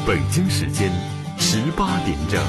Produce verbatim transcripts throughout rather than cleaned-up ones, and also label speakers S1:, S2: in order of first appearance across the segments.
S1: 北京时间十八点整。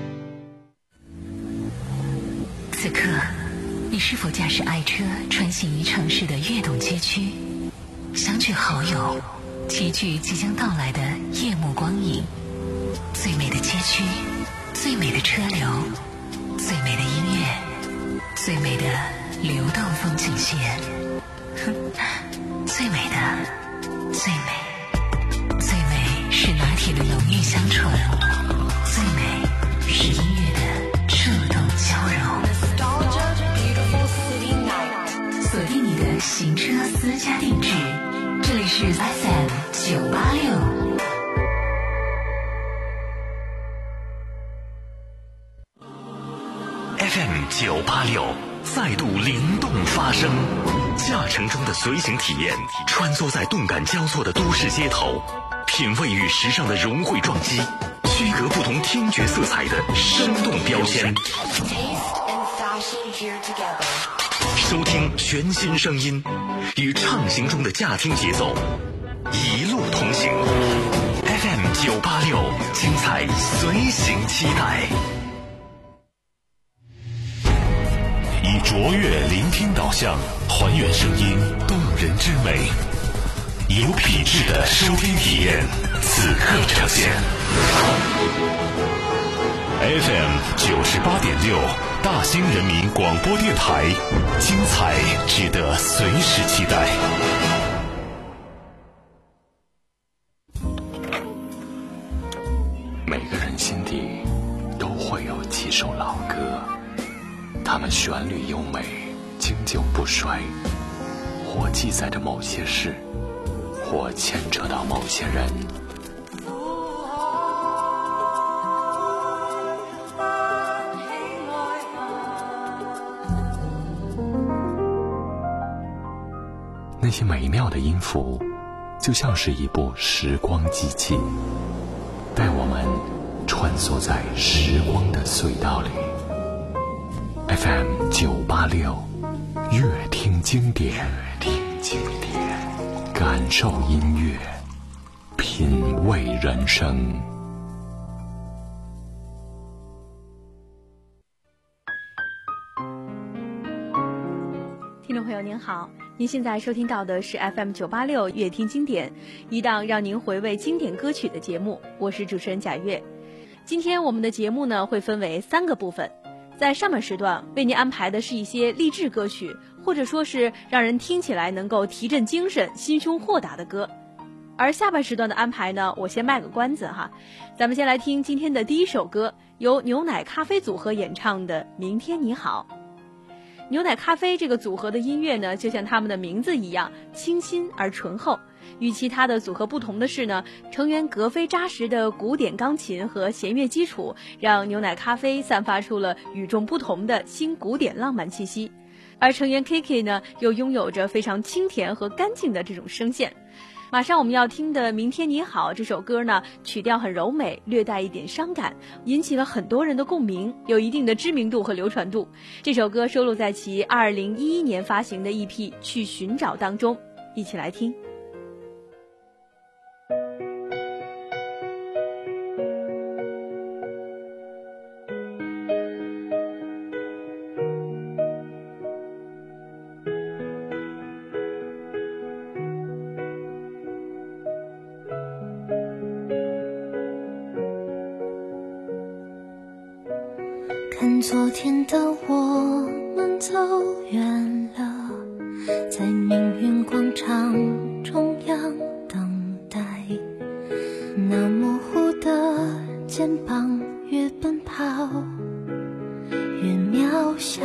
S2: 此刻，你是否驾驶爱车穿行于城市的跃动街区，相聚好友，齐聚即将到来的夜幕光影？最美的街区，最美的车流，最美的音乐，最美的流动风景线。哼，最美的，最美，最美是拿铁的浓郁香醇，最美是音乐的触动交融。锁定你的行车私家定制，这里是 F M 九八六。
S3: F M 九八六再度灵动发声，驾乘中的随行体验，穿梭在动感交错的都市街头，品味与时尚的融汇撞击，区隔不同听觉色彩的生动标签，收听全新声音，与畅行中的驾听节奏一路同行。 F M 九八六，精彩随行期待。以卓越聆听导向，还原声音动人之美，有品质的收听体验，此刻呈现。F M 九十八点六，大兴人民广播电台，精彩值得随时期待。每个人心底都会有几首老歌，它们旋律优美，经久不衰，或记载着某些事，或牵扯到某些人。那些美妙的音符，就像是一部时光机器，带我们穿梭在时光的隧道里。F M 九八六，乐听经典，乐听经典，感受音乐，品味人生。
S4: 听众朋友您好，您现在收听到的是 F M 九八六乐听经典，一档让您回味经典歌曲的节目，我是主持人贾月。今天我们的节目呢会分为三个部分，在上半时段为您安排的是一些励志歌曲，或者说是让人听起来能够提振精神、心胸豁达的歌。而下半时段的安排呢，我先卖个关子哈，咱们先来听今天的第一首歌，由牛奶咖啡组合演唱的《明天你好》。牛奶咖啡这个组合的音乐呢，就像他们的名字一样，清新而醇厚。与其他的组合不同的是呢，成员格非扎实的古典钢琴和弦乐基础，让牛奶咖啡散发出了与众不同的新古典浪漫气息。而成员 K K 呢，又拥有着非常清甜和干净的这种声线。马上我们要听的《明天你好》这首歌呢，曲调很柔美，略带一点伤感，引起了很多人的共鸣，有一定的知名度和流传度。这首歌收录在其二零一一年发行的 E P《去寻找》当中，一起来听。
S5: 看昨天的我们走远了，在命运广场中央等待，那模糊的肩膀越奔跑越渺小，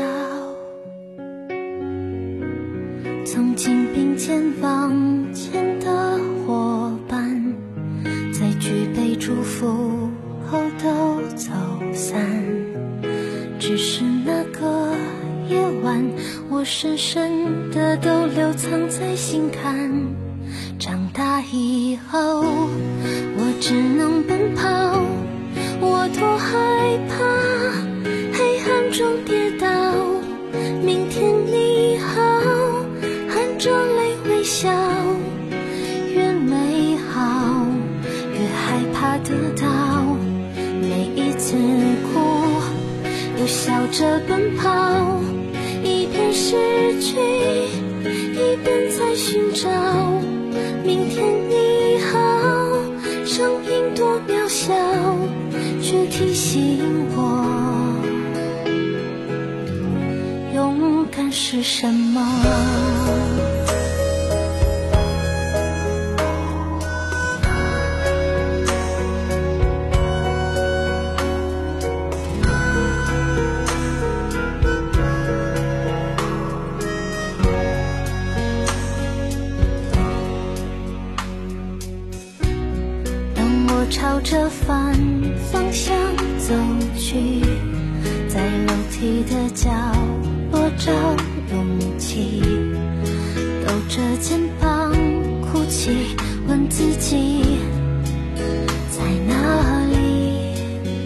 S5: 曾经并肩往前的伙伴，在举杯祝福后都走散，只是那个夜晚，我深深的都留藏在心坎。长大以后，我只能奔跑，我多害怕黑暗中跌倒。明天你好，含着泪微笑，越美好越害怕怕得到，每一次哭又笑着奔跑，一边失去一边在寻找明天你好，声音多渺小，却提醒我勇敢是什么。朝着反方向走去，在楼梯的角落找勇气，抖着肩膀哭泣，问自己在哪里。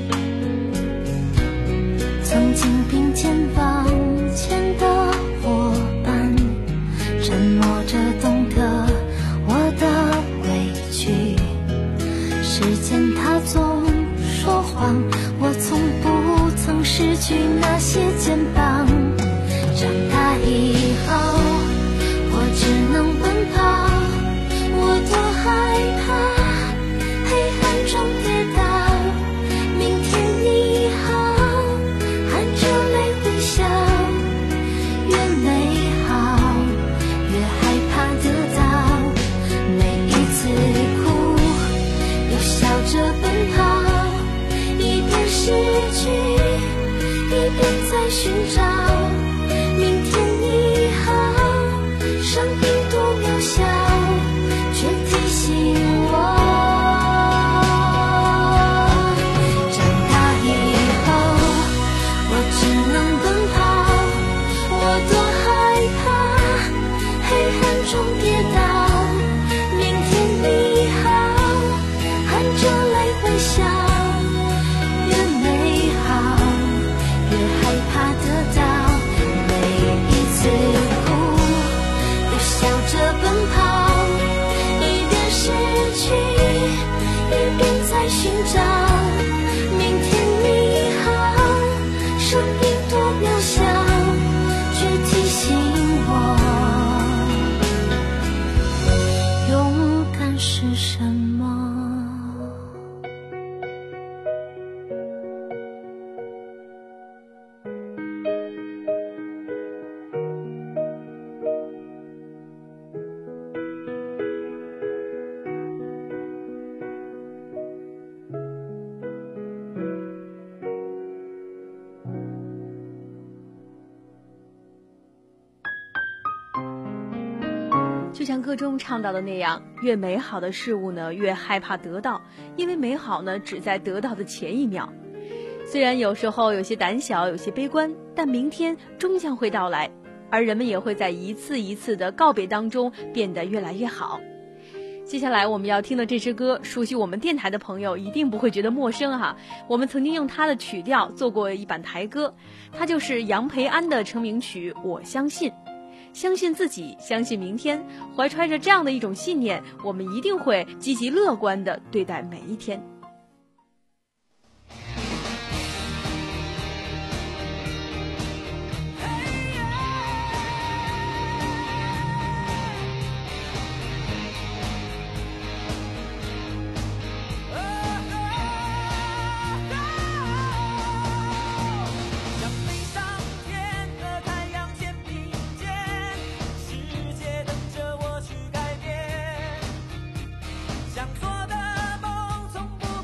S5: 曾经并肩往前的伙伴，沉默着懂得我的委屈，时间它总说谎，我从不曾失去那些肩膀。长大以后我只能奔跑，我多害怕黑暗中跌倒，明天你好，含着泪微笑，越美好越害怕得到，每一次哭笑着奔跑，一边失去一边在寻找明天你好，声音多渺小，却提醒我长大以后我只能奔跑，我多害怕黑暗中跌倒，明天你好，含着泪微笑，越美好越害怕得到，每一次哭又笑着奔跑，一边失去一边在寻找明天你好，声音多渺小，却提醒我勇敢是什么。
S4: 就像歌中唱到的那样，越美好的事物呢，越害怕得到，因为美好呢，只在得到的前一秒。虽然有时候有些胆小，有些悲观，但明天终将会到来，而人们也会在一次一次的告别当中变得越来越好。接下来我们要听的这支歌，熟悉我们电台的朋友一定不会觉得陌生哈。我们曾经用它的曲调做过一版台歌，它就是杨培安的成名曲《我相信》。相信自己，相信明天，怀揣着这样的一种信念，我们一定会积极乐观地对待每一天。
S6: 想做的梦从不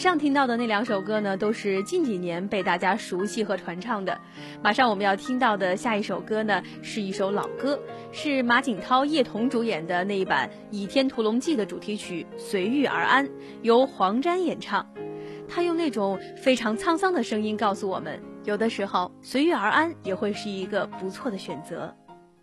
S4: 上听到的那两首歌呢，都是近几年被大家熟悉和传唱的。马上我们要听到的下一首歌呢，是一首老歌，是马景涛、叶童主演的那一版《倚天屠龙记》的主题曲《随遇而安》，由黄沾演唱。他用那种非常沧桑的声音告诉我们，有的时候随遇而安也会是一个不错的选择。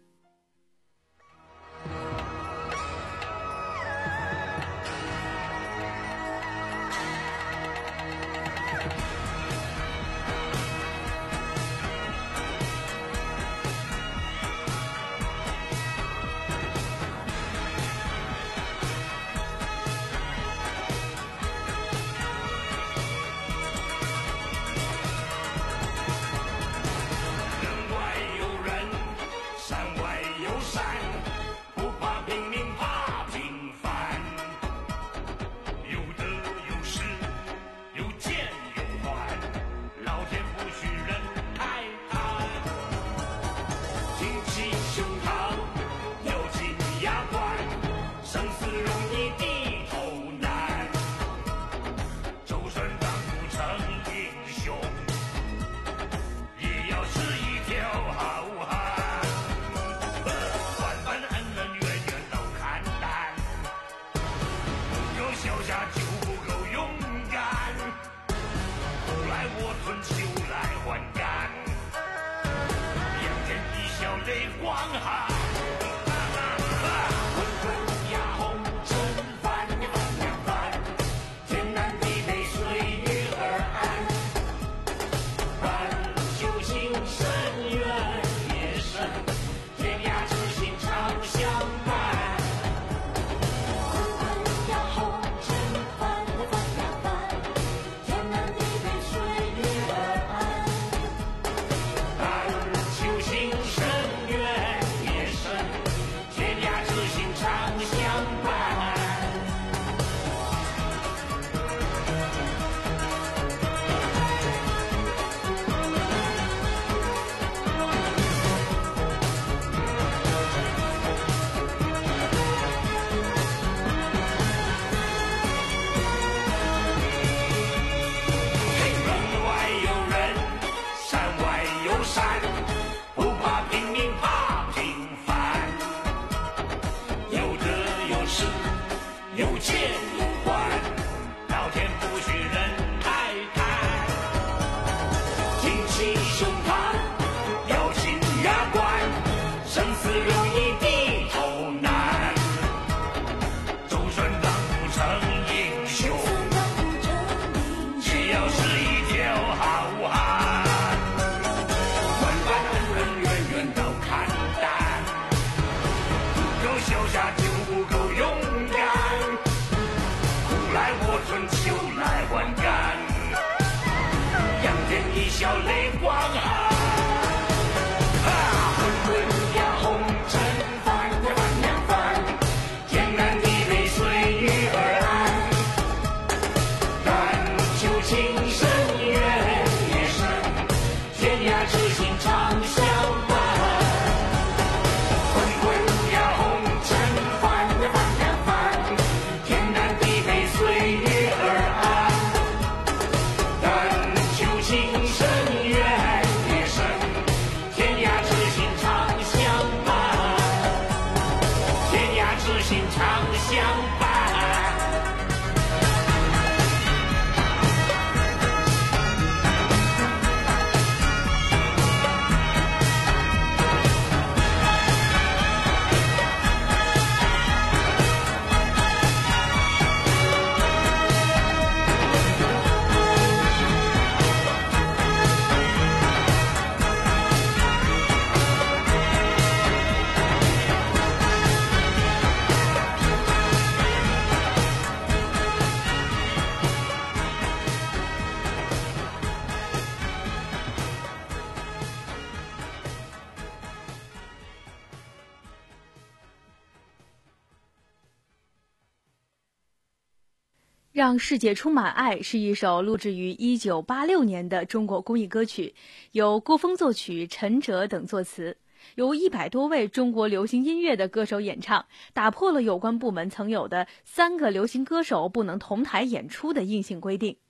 S4: 让世界充满爱是一首录制于一九八六年的中国公益歌曲，由郭峰作曲，陈哲等作词，由一百多位中国流行音乐的歌手演唱，打破了有关部门曾有的三个流行歌手不能同台演出的硬性规定。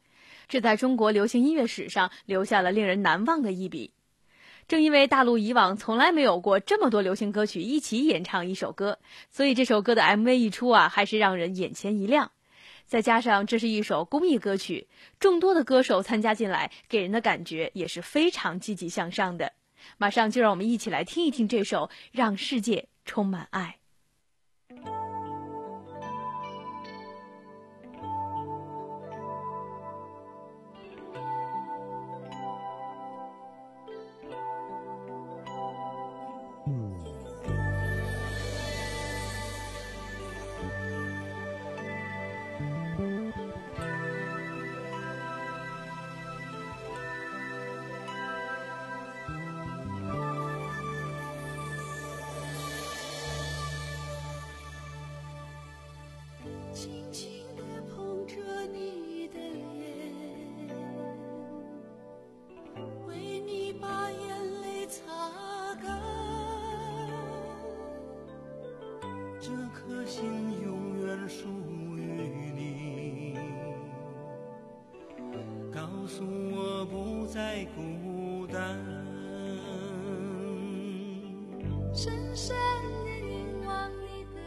S4: 这在中国流行音乐史上留下了令人难忘的一笔。正因为大陆以往从来没有过这么多流行歌曲一起演唱一首歌，所以这首歌的 M V 一出啊，还是让人眼前一亮。再加上这是一首公益歌曲，众多的歌手参加进来，给人的感觉也是非常积极向上的。马上就让我们一起来听一听这首《让世界充满爱》。
S6: 轻轻地碰着你的脸，为你把眼泪擦干，这颗心永远属于你，告诉我不再孤单，深深地凝望你的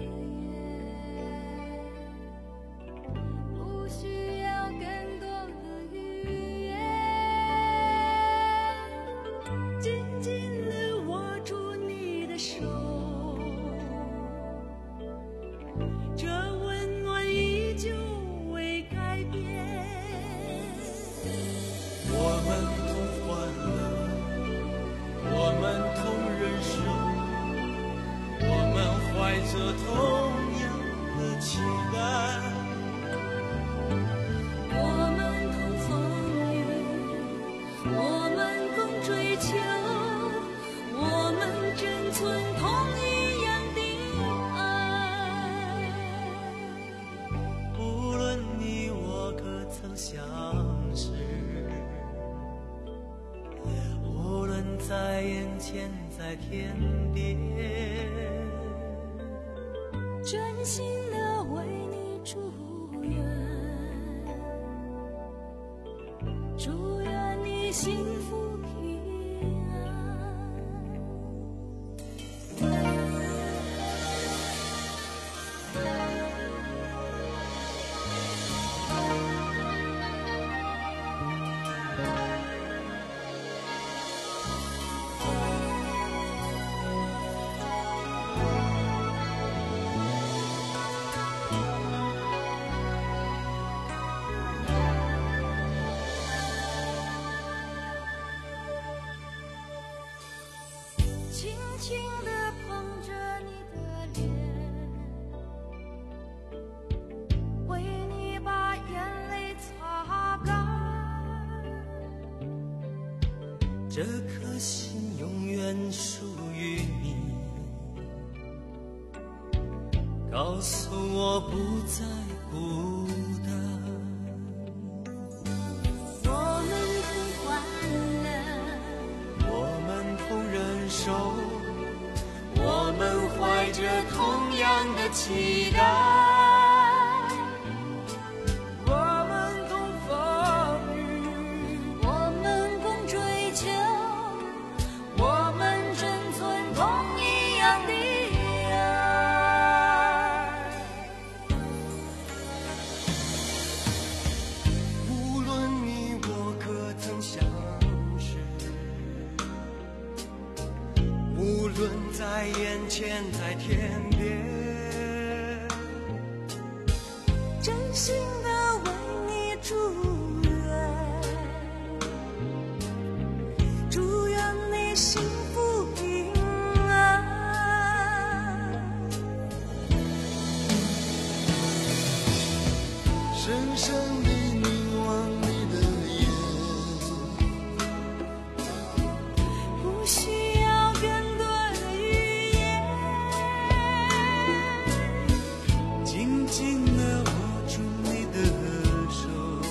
S6: 这同样的期待，我们共风雨，我们共追求，我们珍存同一样的爱。无论你我可曾相识，无论在眼前在天边，真心的为你祝愿，祝愿你幸福平安。轻轻地碰着你的脸，为你把眼泪擦干，这颗心永远属于你，告诉我不再孤单。我们同欢乐，我们同忍受，我们怀着同样的期待，我们共风雨，我们共追求，我们珍存同一样的爱。无论你我可曾相识，无论在眼前在天边，真心的为你祝愿，祝愿你幸福平安，深深地凝望你的眼，不需要更多的语言，紧紧地握住你的手，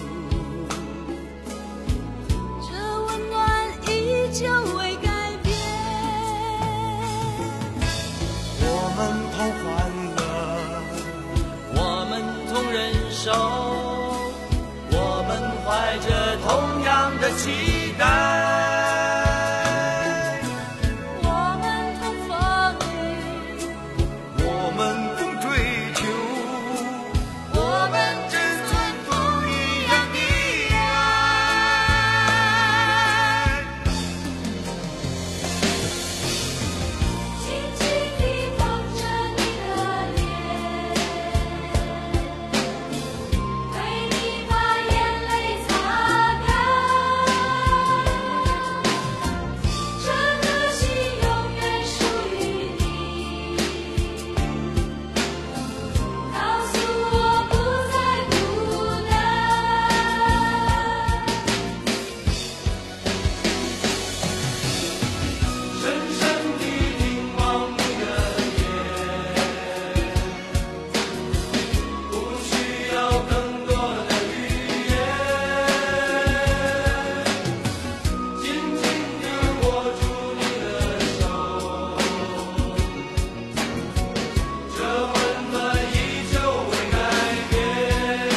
S6: 这温暖依旧未改变。我们同欢乐，我们同忍受，我们怀
S7: 期待。
S6: 我们同风雨，
S7: 我们共追求，
S6: 我们珍存同一样的爱。轻轻地抱着你的脸，为你把眼泪擦干。这颗心永远属于你，告诉我不再孤单。
S7: 深深地凝望你的眼，不需要更多的语言，紧紧地握住你的手，这温暖依旧未改变。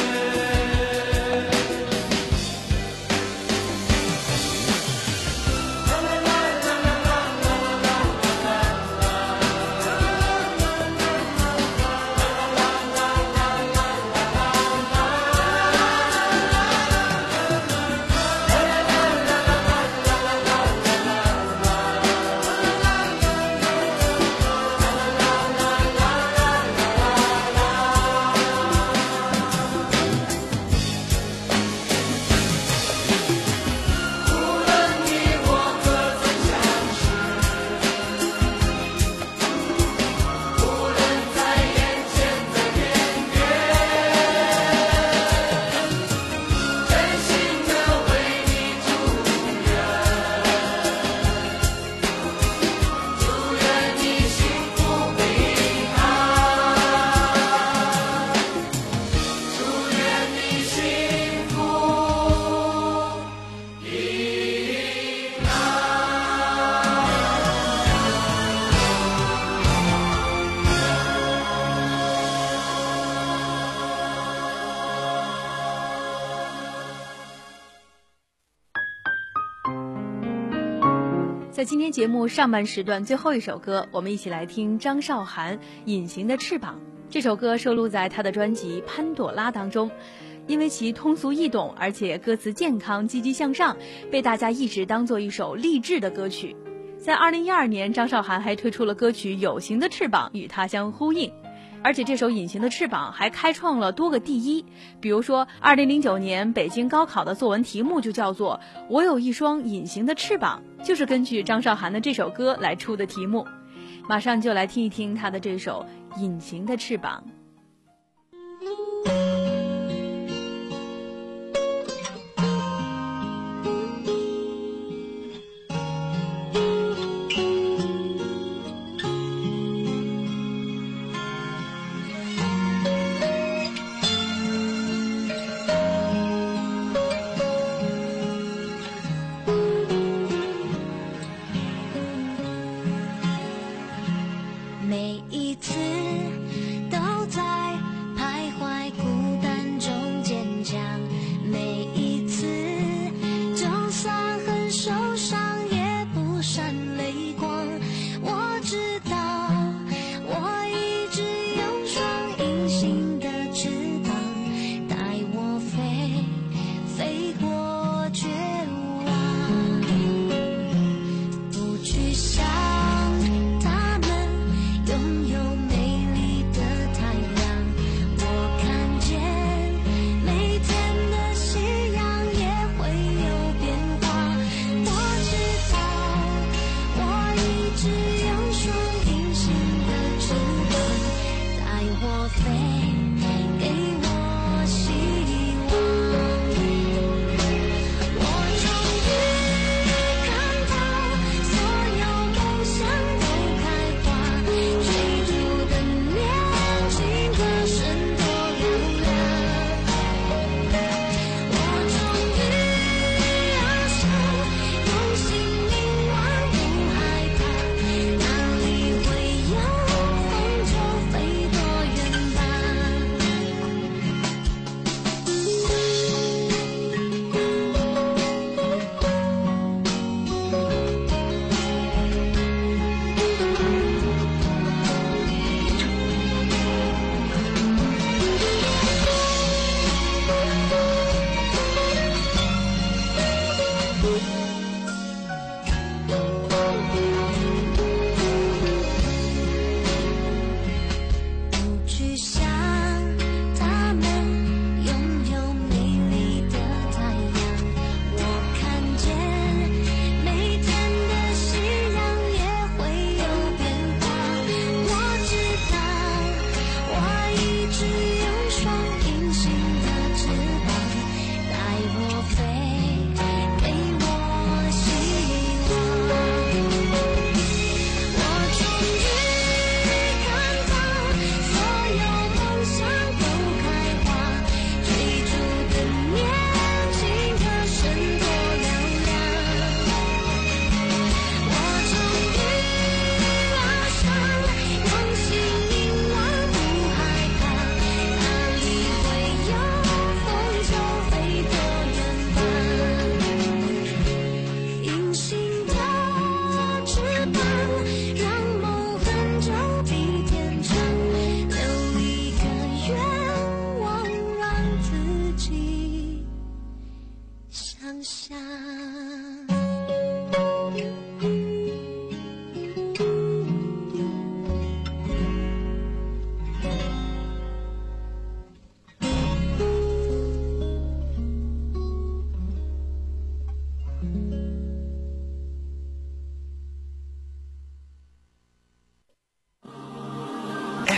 S4: 在今天节目上半时段最后一首歌，我们一起来听张韶涵《隐形的翅膀》。这首歌收录在她的专辑《潘朵拉》当中，因为其通俗易懂，而且歌词健康、积极向上，被大家一直当作一首励志的歌曲。在二零一二年，张韶涵还推出了歌曲《有形的翅膀》与它相呼应。而且这首《隐形的翅膀》还开创了多个第一，比如说二零零九年北京高考的作文题目就叫做《我有一双隐形的翅膀》，就是根据张韶涵的这首歌来出的题目。马上就来听一听她的这首《隐形的翅膀》。
S5: 每一次都在徘徊孤单中坚强，每一次就算很受伤也不闪泪光。我知道我一直有双隐形的翅膀，带我飞飞过绝望，不去想拥有美丽的太阳。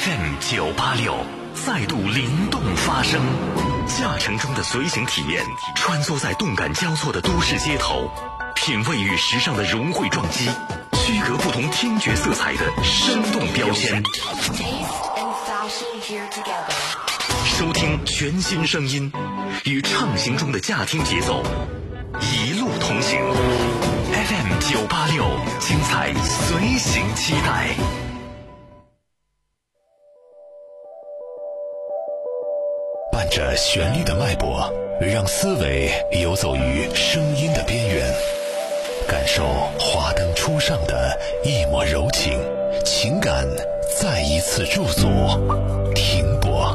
S1: F M 九八六再度灵动发声，驾乘中的随行体验，穿梭在动感交错的都市街头，品味与时尚的融汇撞击，区隔不同听觉色彩的生动标签。收听全新声音，与畅行中的驾听节奏，一路同行。F M 九八六，精彩随行期待。
S3: 伴着旋律的脉搏，让思维游走于声音的边缘，感受华灯初上的一抹柔情，情感再一次驻足停泊。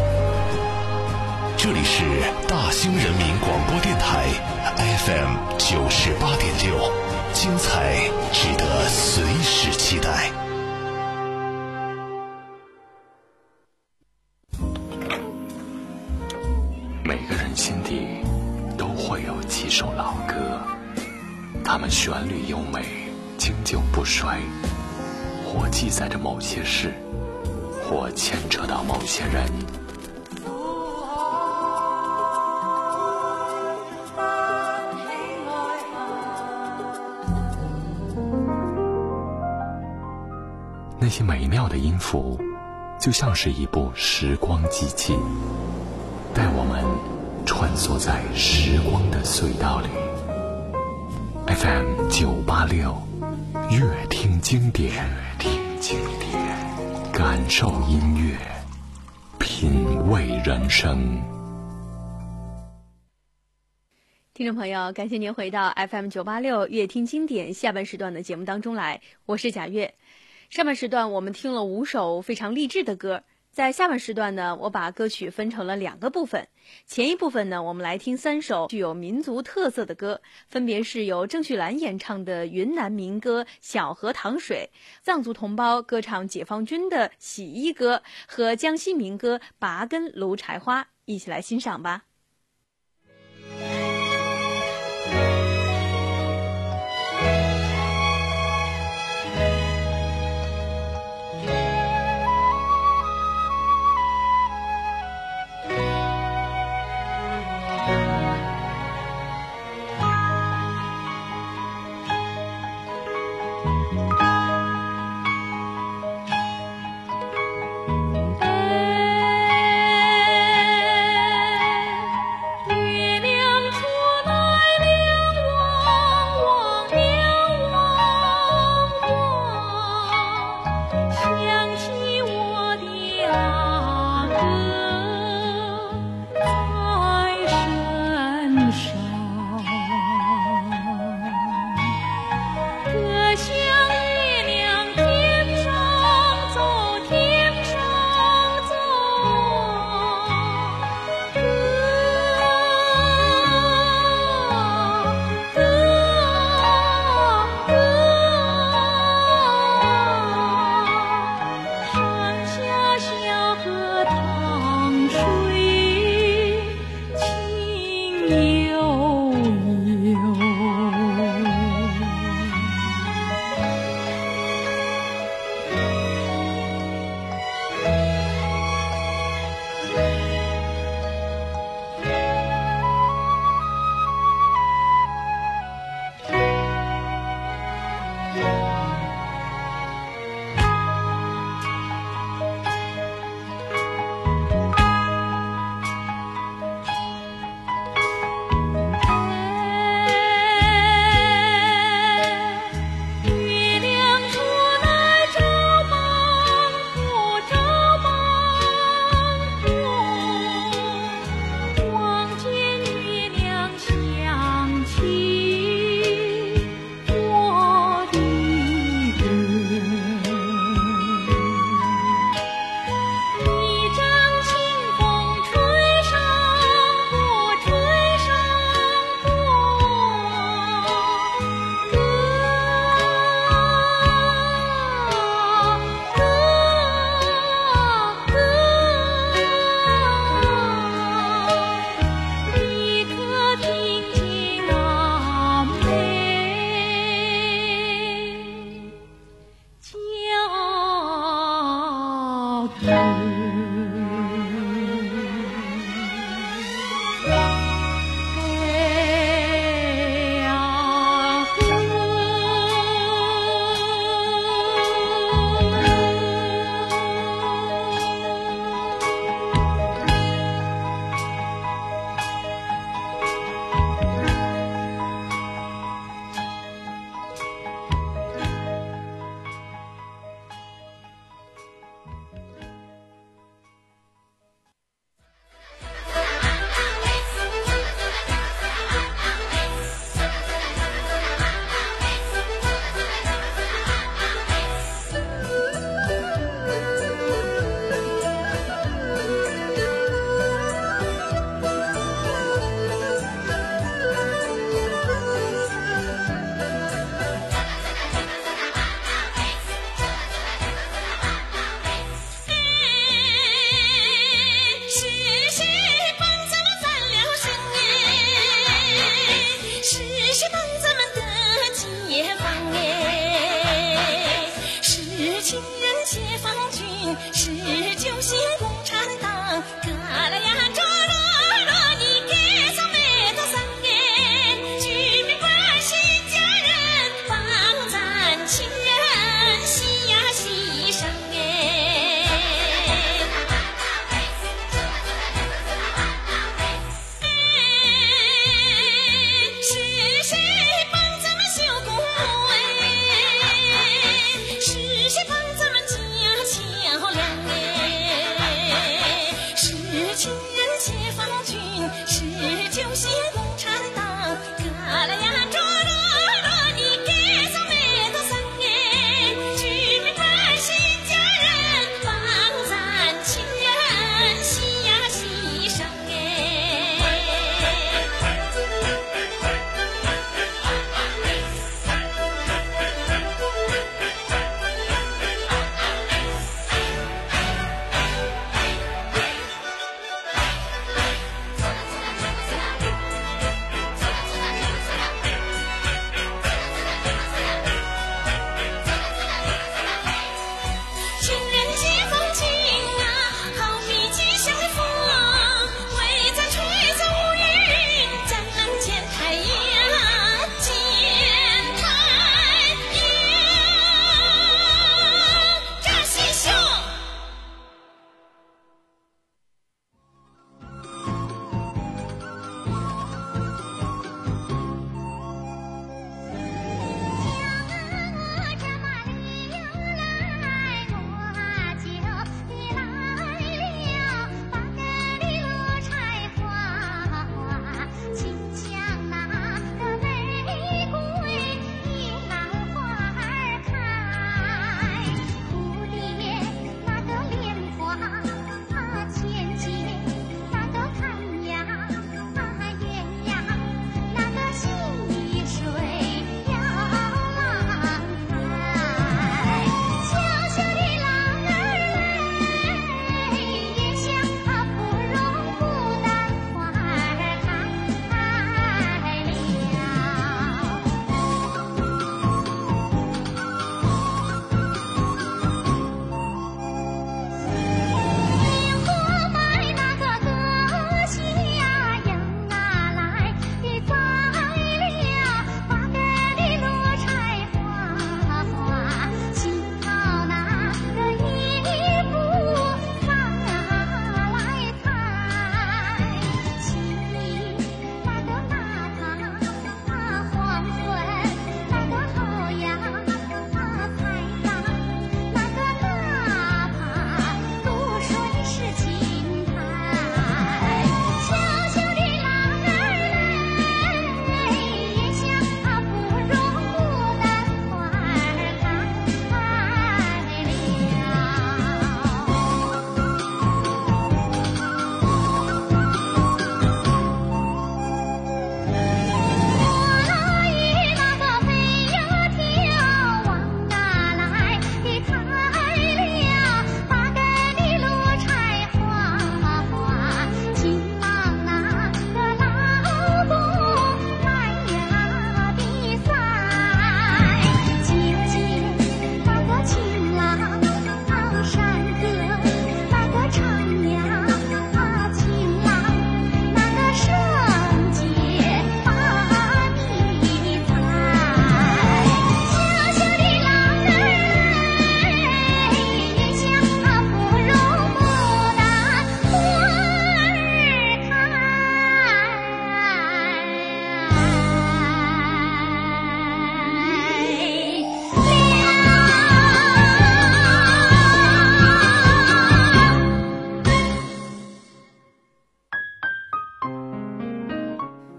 S3: 这里是大兴人民广播电台 F M 九十八点六，精彩值得随时期待。每个人心底都会有几首老歌，它们旋律优美，经久不衰，或记载着某些事，或牵扯到某些人。那些美妙的音符，就像是一部时光机器，带我们穿梭在时光的隧道里。F M 九八六，乐听经典，乐听经典，感受音乐，品味人生。
S4: 听众朋友，感谢您回到 F M 九八六乐听经典下半时段的节目当中来，我是贾月。上半时段我们听了五首非常励志的歌，在下半时段呢，我把歌曲分成了两个部分。前一部分呢，我们来听三首具有民族特色的歌，分别是由郑绪岚演唱的云南民歌《小河淌水》，藏族同胞歌唱解放军的洗衣歌和江西民歌《拔根芦柴花》，一起来欣赏吧。
S5: 是谁帮咱们家巧亮哎？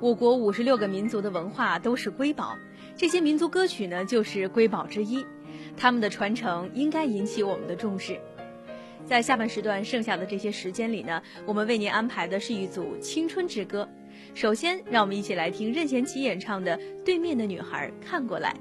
S4: 我国五十六个民族的文化都是瑰宝，这些民族歌曲呢就是瑰宝之一，他们的传承应该引起我们的重视。在下半时段剩下的这些时间里呢，我们为您安排的是一组青春之歌。首先，让我们一起来听任贤齐演唱的《对面的女孩看过来》。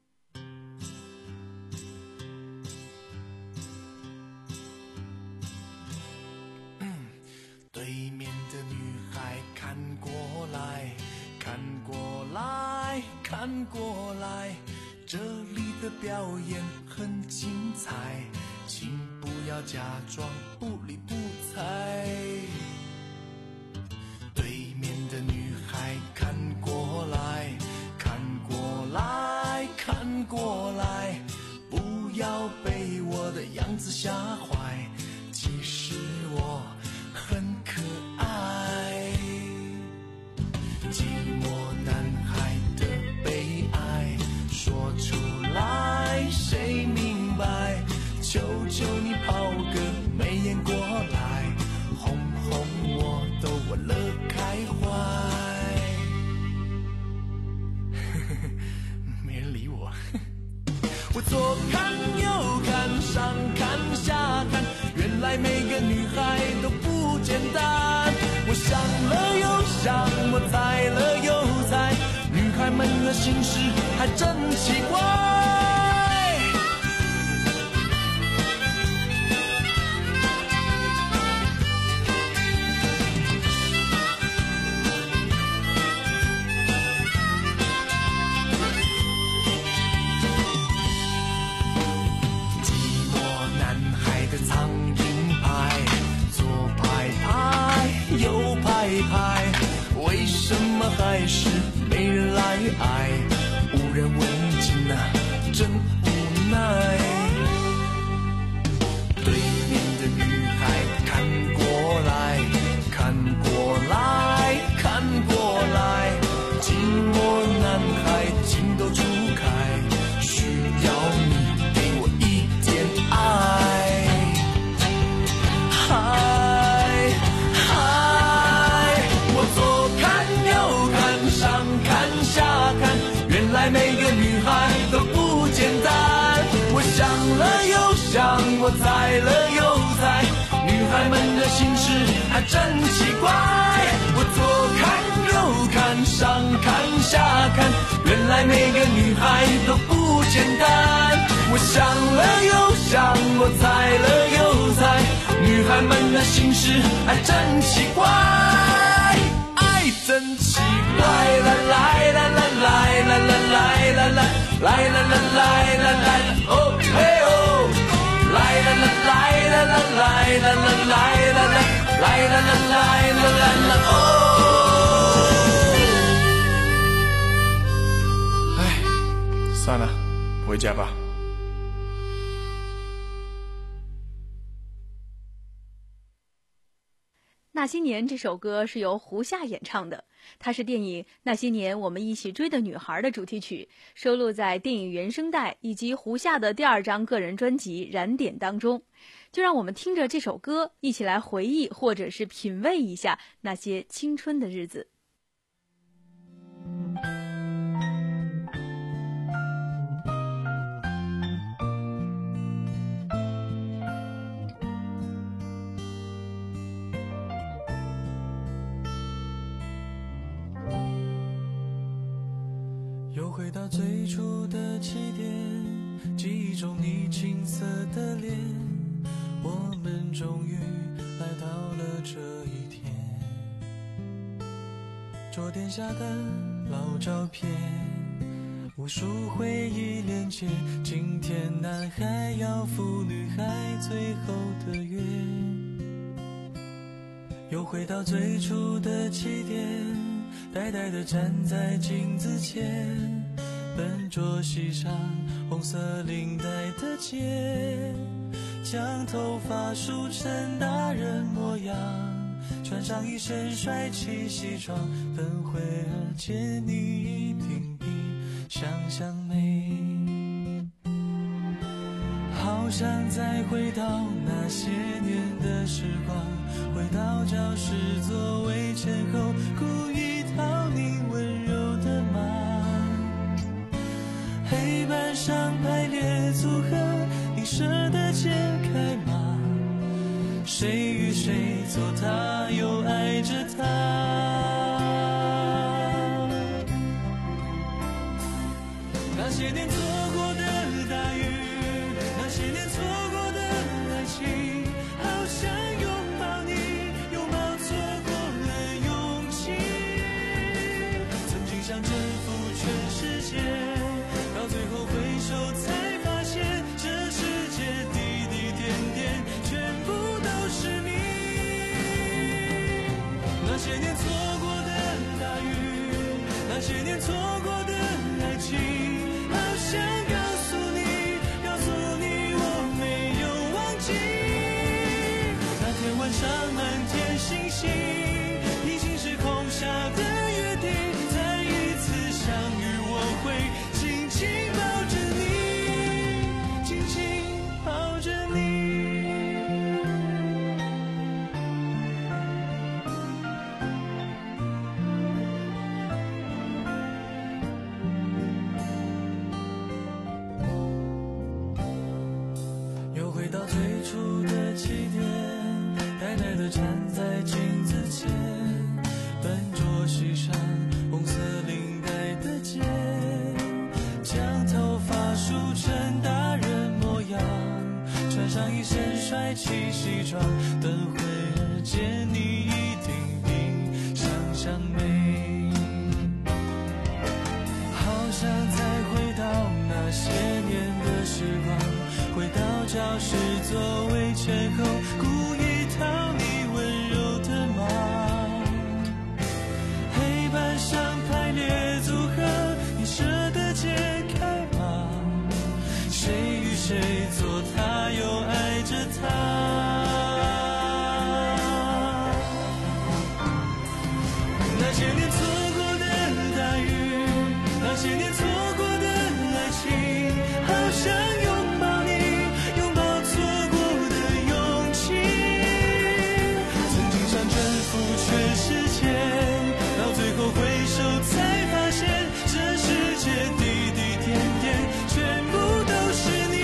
S7: 对面的女孩看过来，看过来，看过来，这里的表演很精彩，请不要假装不理不睬。对面的女孩看过来，看过来，看过来，不要被我的样子吓坏，其实我很可爱。寂寞男孩的悲哀说出来谁明白，求求你抛个媚眼过来，哄哄我逗我乐开怀。没人理我。我左看右看上看下看，原来每个女孩都不简单。我想了又想，我猜了又猜，女孩们的心事还真奇怪。为什么还是没人来爱？无人问津啊，真无奈。对面的女孩看过来，看过来，看过来，寂寞男孩情窦初开，需要你给我一点爱。嗨。每个女孩都不简单，我想了又想，我猜了又猜，女孩们的心事还真奇怪。我左看右看上看下看，原来每个女孩都不简单。我想了又想，我猜了又猜，女孩们的心事还真奇怪。爱真奇怪，啦啦啦啦啦啦啦啦啦啦来啦啦来啦来哦嘿哦，来啦啦来啦啦来啦啦来啦啦来啦啦来啦啦啦哦。哎，算了，回家吧。
S4: 那些年这首歌是由胡夏演唱的，它是电影《那些年我们一起追的女孩》的主题曲，收录在电影原声带以及胡夏的第二张个人专辑《燃点》当中。就让我们听着这首歌，一起来回忆或者是品味一下那些青春的日子。
S7: 又回到最初的起点，记忆中你青涩的脸，我们终于来到了这一天。桌垫下的老照片，无数回忆连接，今天男孩要赴女孩最后的约。又回到最初的起点，呆呆地站在镜子前，笨拙系上红色领带的结，将头发梳成大人模样，穿上一身帅气西装，等会儿见你一颦颦香香美。好想再回到那些年的时光，回到教室座位前后，故意套你温柔的马，黑板上排列组合，你舍得解开吗？谁与谁做他，又爱着他。那些年错过的大雨，那些年错过的爱情，好想拥抱你，拥抱错过了勇气。曾经想征服全世界，到最后回首才发现，这世界滴滴点点全部都是你。那些年错过的大雨，那些年错过的爱情，好想告诉你，告诉你我没有忘记。那天晚上满天星星，已经是空下的约定，再一次相遇我会紧紧抱着你，紧紧抱着你。又回到最初的起点，呆呆地站在镜子前，笨拙系上红色领带的结，将头发梳成大人模样，穿上一身帅气西装，等会儿见你一定比想象美。好想再回到那些年的时光，回到教室座位前后，故意讨你温柔的马，黑板上排列组合，你舍得解开吗？谁与谁做他，又爱着他。那些年错过的大雨，那些年错过的爱情，好想拥抱你，拥抱错过的勇气。曾经想征服全世界，到最后回首才发现，这世界滴滴点点全部都是你。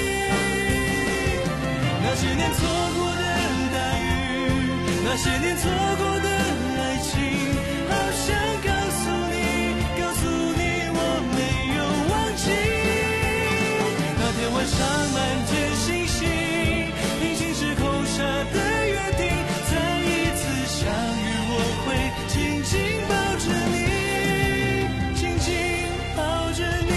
S7: 那些年错过的大雨，那些年错过的爱情，好想告诉你，告诉你我没有忘记。那天晚上满天星星，平行时空下的约定，再一次相遇我会紧紧抱着你，紧紧抱着你。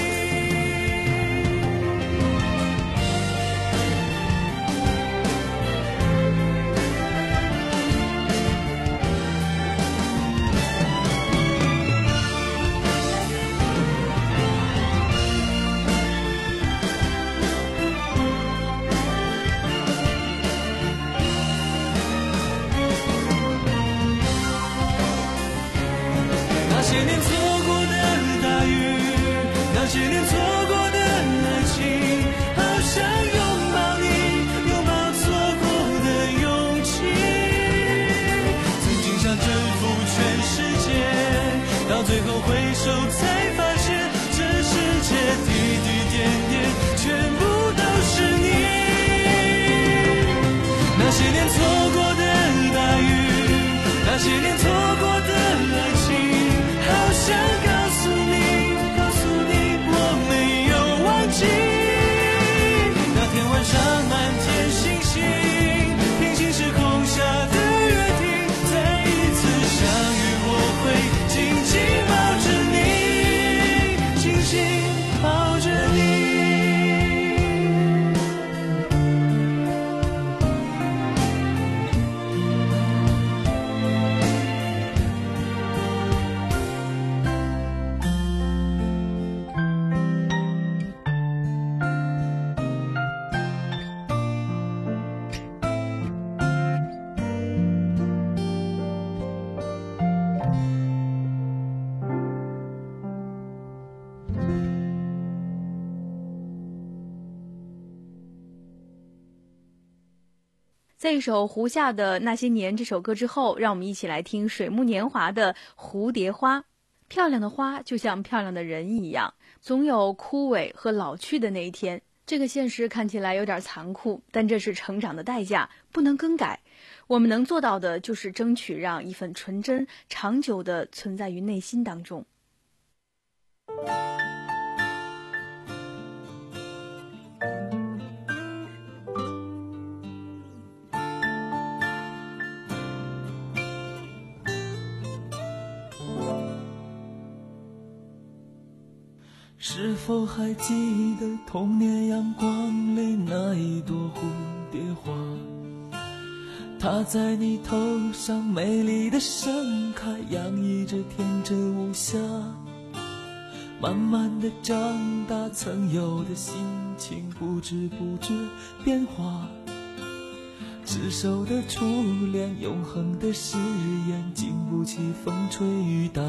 S7: 那些年错过的大雨，那些年错过的爱情，好想拥抱你，拥抱错过的勇气。曾经想征服全世界，到最后回首才发现，这世界滴滴点点全部都是你。那些年错过的大雨，那些年错过的爱情，好想告诉你，告诉你我没有忘记。那天晚上满天星星，平行时空下的约定，再一次相遇我会紧紧抱着你，紧紧抱着你。
S4: 在一首胡夏的《那些年》这首歌之后，让我们一起来听水木年华的《蝴蝶花》。漂亮的花就像漂亮的人一样，总有枯萎和老去的那一天。这个现实看起来有点残酷，但这是成长的代价，不能更改。我们能做到的就是争取让一份纯真长久地存在于内心当中。
S7: 是否还记得童年阳光里那一朵蝴蝶花？它在你头上美丽的盛开，洋溢着天真无瑕。慢慢的长大，曾有的心情不知不觉变化。执手的初恋，永恒的誓言，经不起风吹雨打。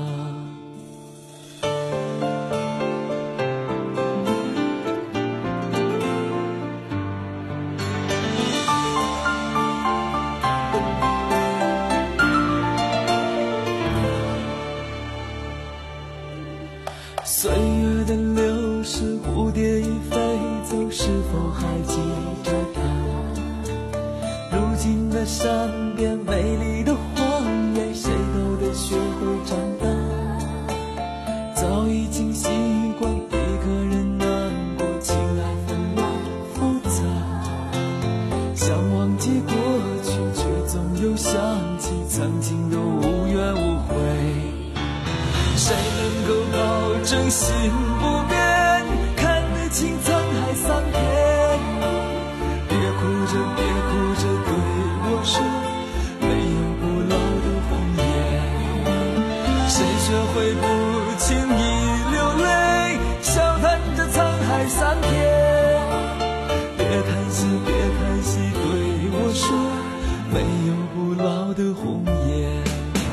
S7: 岁月的流逝，蝴蝶已飞走，是否还记着它？如今的山边，美丽的荒野，谁都得学会长大。早已经习惯一个人难过，情爱纷乱复杂。想忘记过去，却总又想起曾经的无怨无悔。谁能够保证心不变，看得清沧海桑田？别哭着别哭着对我说，没有不老的红颜。谁学会不轻易流泪，笑谈着沧海桑田？别叹息别叹息对我说，没有不老的红颜。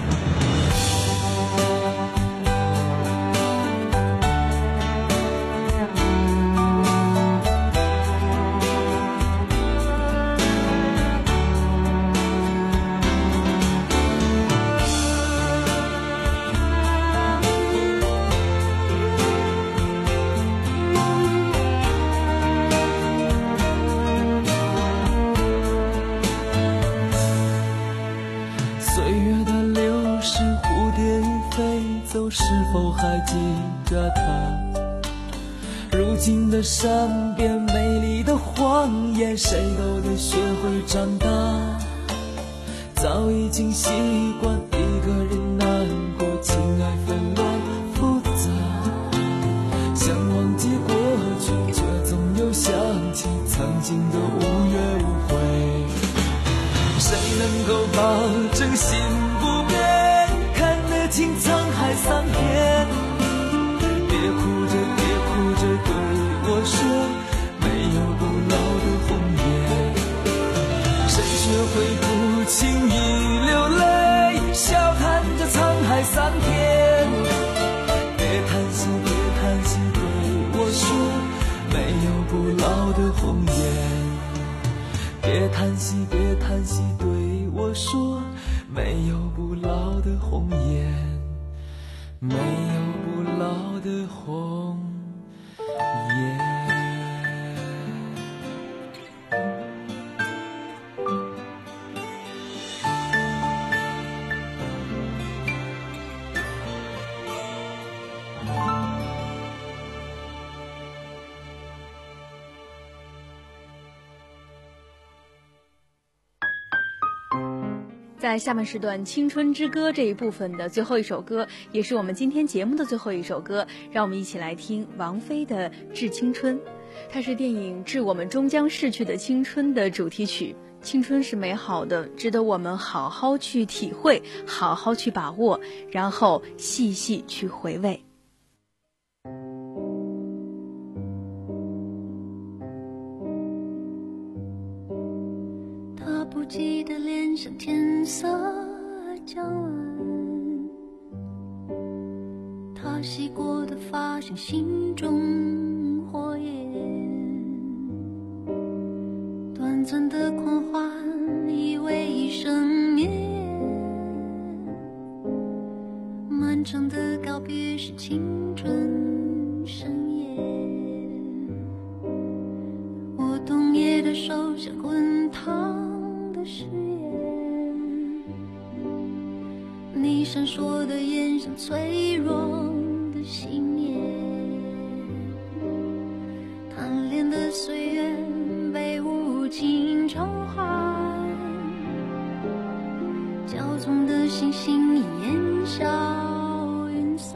S7: 是否还记着他？如今的山边，美丽的荒野，谁都得学会长大。早已经习惯一个人难过，情爱纷乱复杂。想忘记过去，却总又想起曾经的无怨无悔。谁能够保证心不变，看得清沧海桑田？别哭着别哭着对我说，没有不老的红颜。谁学会不轻易流泪，笑谈着沧海桑田？别叹息别叹息对我说，没有不老的红颜。别叹息别叹息对我说，没有不老的红颜，没有不老的红颜。
S4: 在下半时段《青春之歌》这一部分的最后一首歌，也是我们今天节目的最后一首歌，让我们一起来听王菲的《致青春》。它是电影《致我们终将逝去的青春》的主题曲。青春是美好的，值得我们好好去体会，好好去把握，然后细细去回味。
S5: 他不记得脸上天色将晚，他洗过的发像心中火焰，短短暂的狂欢以为一生眠，漫长的告别是青春盛宴。我冬夜的手像滚烫的誓言，你闪烁的眼像脆弱的信念。贪恋的岁月被无情召唤，骄纵的星星烟消云散。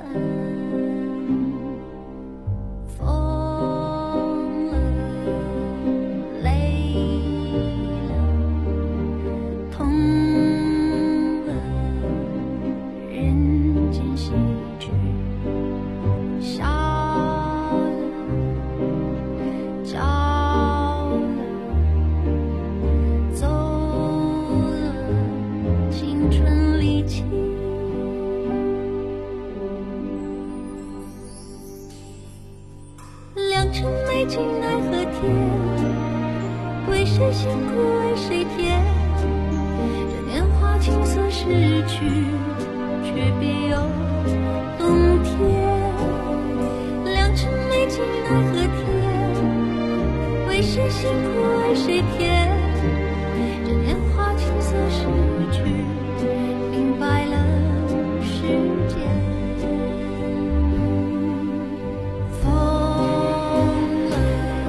S5: 疯了，累了，痛了，人间喜剧笑了，骄了，走了，青春离奇。良辰美景奈何天，为谁辛苦为谁甜？这年华青涩逝去，却别有洞天。良辰美景奈何天，为谁辛苦为谁甜？这年华青涩逝去，明白了世间。疯了，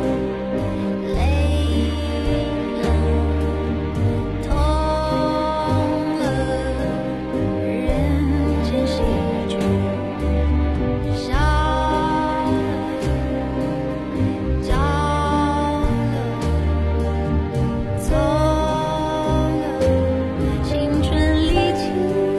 S5: 累了，痛了，人间喜剧笑了，骄了，走了，青春离奇。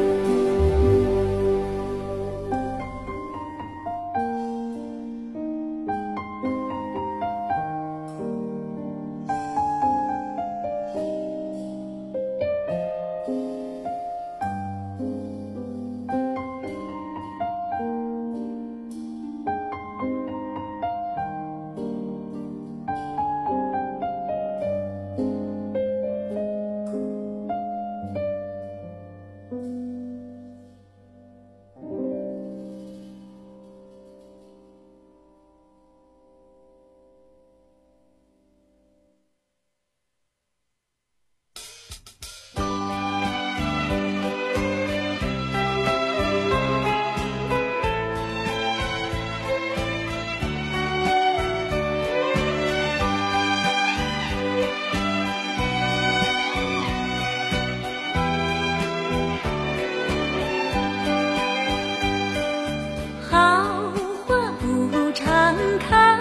S5: 好花不常开，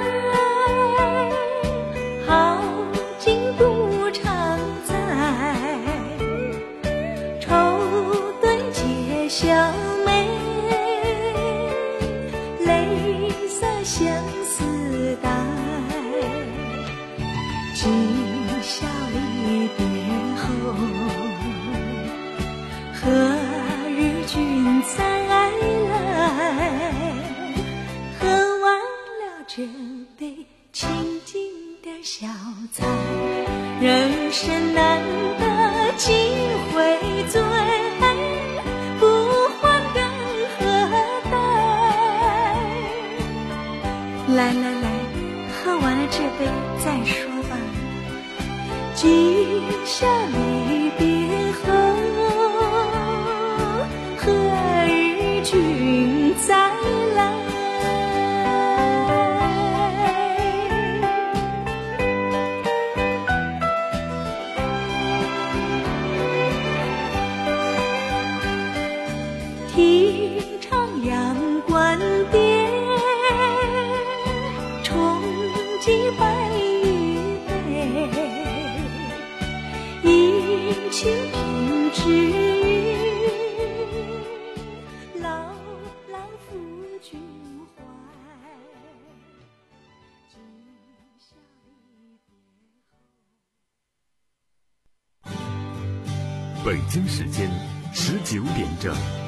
S5: 好景不常在，愁对解笑眉，泪洒相思带。今宵离别后，何日君再来？喝完了这杯清静的小菜，人生难得几回醉，不欢更何待？来来来，喝完了这杯再说吧。今宵离别后，何日君再来？题徜阳关边，重寄白玉杯，饮清平之语，牢牢付君怀。今宵离别后。
S1: 北京时间十九点整。